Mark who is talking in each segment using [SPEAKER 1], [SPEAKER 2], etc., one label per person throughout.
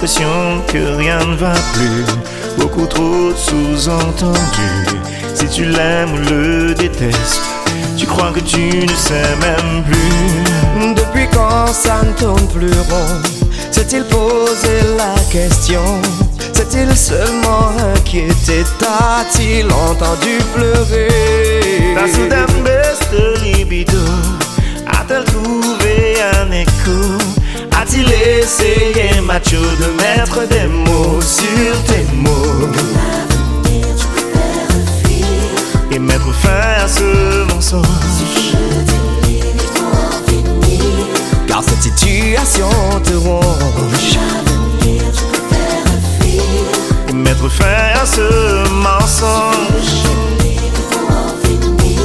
[SPEAKER 1] l'impression que rien ne va plus. Beaucoup trop de sous-entendus. Si tu l'aimes ou le détestes, tu crois que tu ne sais même plus.
[SPEAKER 2] Depuis quand ça ne tourne plus rond? S'est-il posé la question? S'est-il seulement inquiété? T'a-t-il entendu pleurer?
[SPEAKER 1] Ta soudaine baisse de libido a-t-elle trouvé un écho? A-t-il essayé macho de mettre des mots sur tes mots?
[SPEAKER 3] L'avenir tu préfères fuir
[SPEAKER 1] Et mettre fin à ce mensonge.
[SPEAKER 3] Si je te livre il faut en finir.
[SPEAKER 2] Car cette situation te ronge.
[SPEAKER 3] L'avenir tu préfères fuir
[SPEAKER 1] Et mettre fin à ce mensonge.
[SPEAKER 3] Si je te livre il faut en finir.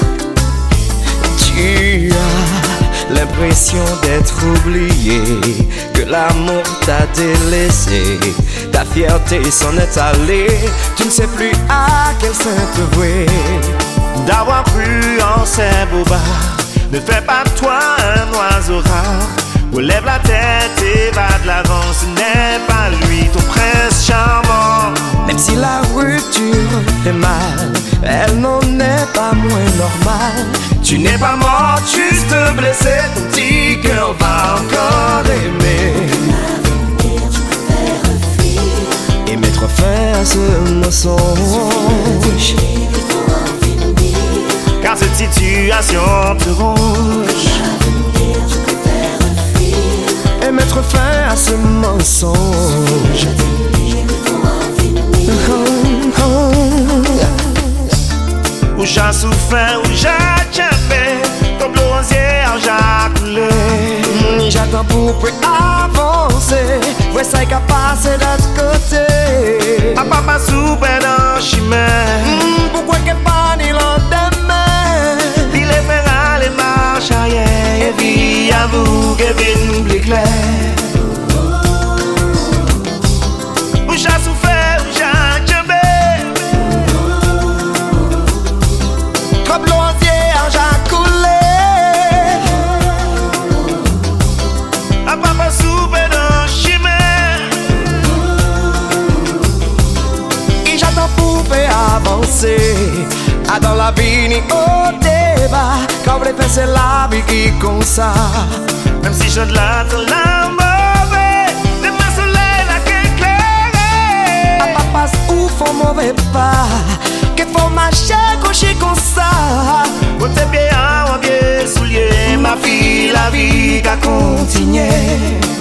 [SPEAKER 2] Tu as l'impression d'être oublié, que l'amour t'a délaissé, ta fierté s'en est allée, tu ne sais plus à quel sein te vouer.
[SPEAKER 1] D'avoir cru en ces bobards ne fait pas de toi un oiseau rare. Relève la tête et va de l'avant, ce n'est pas lui ton prince charmant.
[SPEAKER 2] Même si la rupture fait mal, elle n'en est pas moins normale.
[SPEAKER 1] Tu n'es pas mort, juste blessé, ton petit cœur va encore aimer.
[SPEAKER 3] L'avenir tu préfères fuir.
[SPEAKER 2] Et mettre fin à ce mensonge.
[SPEAKER 3] Il faut en finir.
[SPEAKER 1] Car cette situation te ronge.
[SPEAKER 3] L'avenir tu préfères fuir.
[SPEAKER 2] Et mettre fin à ce mensonge.
[SPEAKER 3] Je te livre il faut en finir.
[SPEAKER 1] Où j'ai souffert, où j'ai chapé, ton bronzière j'ai coulé.
[SPEAKER 2] J'attends pour plus avancer. Ouais, ça qu'à passer de l'autre côté.
[SPEAKER 1] A papa souper dans chimère.
[SPEAKER 2] Pourquoi qu'elle pas ni lendemain?
[SPEAKER 1] Il est fait aller marche arrière. Et vie à vous, Kevin, plus clair. Où j'ai souffert, où j'ai chapé.
[SPEAKER 2] Comme l'osier, j'ai coulé.
[SPEAKER 1] A papa souper dans chimère.
[SPEAKER 2] Et j'attends pour faire avancer. Ah, dans la vie ni au débat. Quand les faits c'est la vie qui compte ça.
[SPEAKER 1] Même si je de la mauvaise, demain soleil là qu'éclairé.
[SPEAKER 2] À pas passe ou font mauvais pas. Qu'il faut marcher coucher comme ça.
[SPEAKER 1] Où t'es bien en pied soulier, ma fille, la vie qu'a continué.